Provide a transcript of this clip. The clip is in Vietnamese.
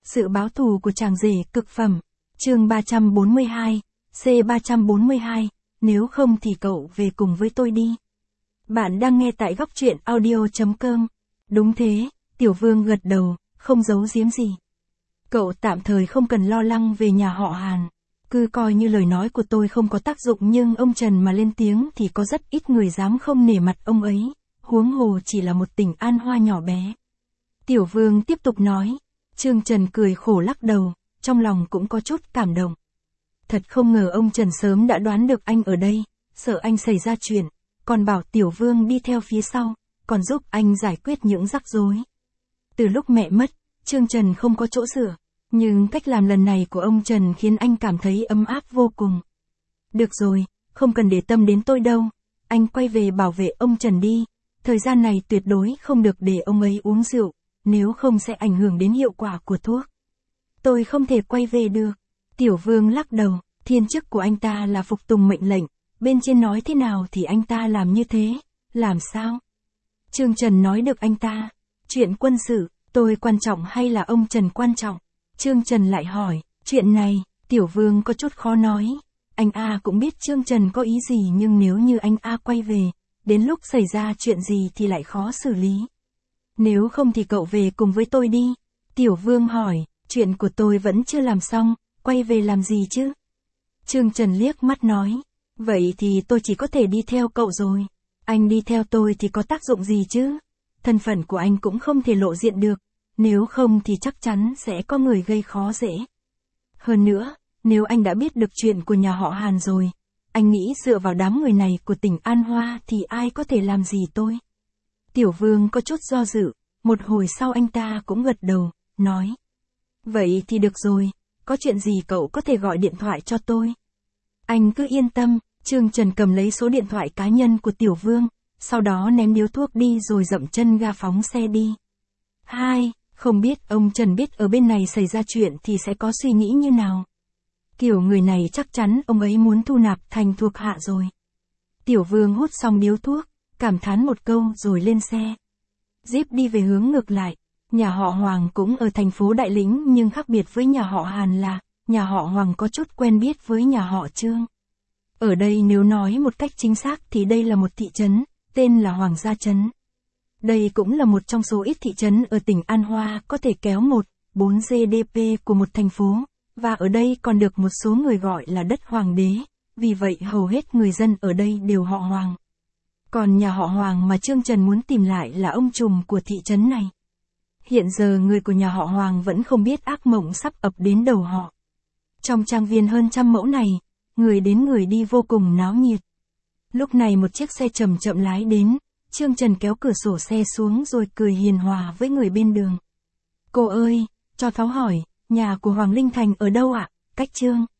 Sự báo thù của chàng rể cực phẩm. Chương 342, C342, nếu không thì cậu về cùng với tôi đi. Bạn đang nghe tại góc truyện audio.com. Đúng thế, Tiểu Vương gật đầu, không giấu giếm gì. Cậu tạm thời không cần lo lắng về nhà họ Hàn. Cứ coi như lời nói của tôi không có tác dụng, nhưng ông Trần mà lên tiếng thì có rất ít người dám không nể mặt ông ấy, huống hồ chỉ là một tỉnh An Hoa nhỏ bé. Tiểu Vương tiếp tục nói. Trương Trần cười khổ lắc đầu, trong lòng cũng có chút cảm động. Thật không ngờ ông Trần sớm đã đoán được anh ở đây, sợ anh xảy ra chuyện, còn bảo Tiểu Vương đi theo phía sau, còn giúp anh giải quyết những rắc rối. Từ lúc mẹ mất, Trương Trần không có chỗ dựa, nhưng cách làm lần này của ông Trần khiến anh cảm thấy ấm áp vô cùng. Được rồi, không cần để tâm đến tôi đâu, anh quay về bảo vệ ông Trần đi, thời gian này tuyệt đối không được để ông ấy uống rượu, nếu không sẽ ảnh hưởng đến hiệu quả của thuốc. Tôi không thể quay về được. Tiểu Vương lắc đầu, thiên chức của anh ta là phục tùng mệnh lệnh, bên trên nói thế nào thì anh ta làm như thế, làm sao? Trương Trần nói được anh ta, chuyện quân sự, tôi quan trọng hay là ông Trần quan trọng? Trương Trần lại hỏi, chuyện này, Tiểu Vương có chút khó nói. Anh A cũng biết Trương Trần có ý gì, nhưng nếu như anh A quay về, đến lúc xảy ra chuyện gì thì lại khó xử lý. Nếu không thì cậu về cùng với tôi đi. Tiểu Vương hỏi, chuyện của tôi vẫn chưa làm xong, quay về làm gì chứ? Trương Trần liếc mắt nói, vậy thì tôi chỉ có thể đi theo cậu rồi. Anh đi theo tôi thì có tác dụng gì chứ? Thân phận của anh cũng không thể lộ diện được, nếu không thì chắc chắn sẽ có người gây khó dễ. Hơn nữa, nếu anh đã biết được chuyện của nhà họ Hàn rồi, anh nghĩ dựa vào đám người này của tỉnh An Hoa thì ai có thể làm gì tôi? Tiểu Vương có chút do dự, một hồi sau anh ta cũng gật đầu, nói. Vậy thì được rồi, có chuyện gì cậu có thể gọi điện thoại cho tôi. Anh cứ yên tâm. Trương Trần cầm lấy số điện thoại cá nhân của Tiểu Vương, sau đó ném điếu thuốc đi rồi dậm chân ga phóng xe đi. Không biết ông Trần biết ở bên này xảy ra chuyện thì sẽ có suy nghĩ như nào. Kiểu người này chắc chắn ông ấy muốn thu nạp thành thuộc hạ rồi. Tiểu Vương hút xong điếu thuốc, cảm thán một câu rồi lên xe. Jeep đi về hướng ngược lại. Nhà họ Hoàng cũng ở thành phố Đại Lĩnh, nhưng khác biệt với nhà họ Hàn là, nhà họ Hoàng có chút quen biết với nhà họ Trương. Ở đây nếu nói một cách chính xác thì đây là một thị trấn, tên là Hoàng Gia Trấn. Đây cũng là một trong số ít thị trấn ở tỉnh An Hoa có thể kéo 1,4 GDP của một thành phố, và ở đây còn được một số người gọi là đất Hoàng đế, vì vậy hầu hết người dân ở đây đều họ Hoàng. Còn nhà họ Hoàng mà Trương Trần muốn tìm lại là ông trùm của thị trấn này. Hiện giờ người của nhà họ Hoàng vẫn không biết ác mộng sắp ập đến đầu họ. Trong trang viên hơn 100 mẫu này, người đến người đi vô cùng náo nhiệt. Lúc này một chiếc xe chậm chậm lái đến, Trương Trần kéo cửa sổ xe xuống rồi cười hiền hòa với người bên đường. Cô ơi, cho cháu hỏi, nhà của Hoàng Linh Thành ở đâu ạ? Cách Trương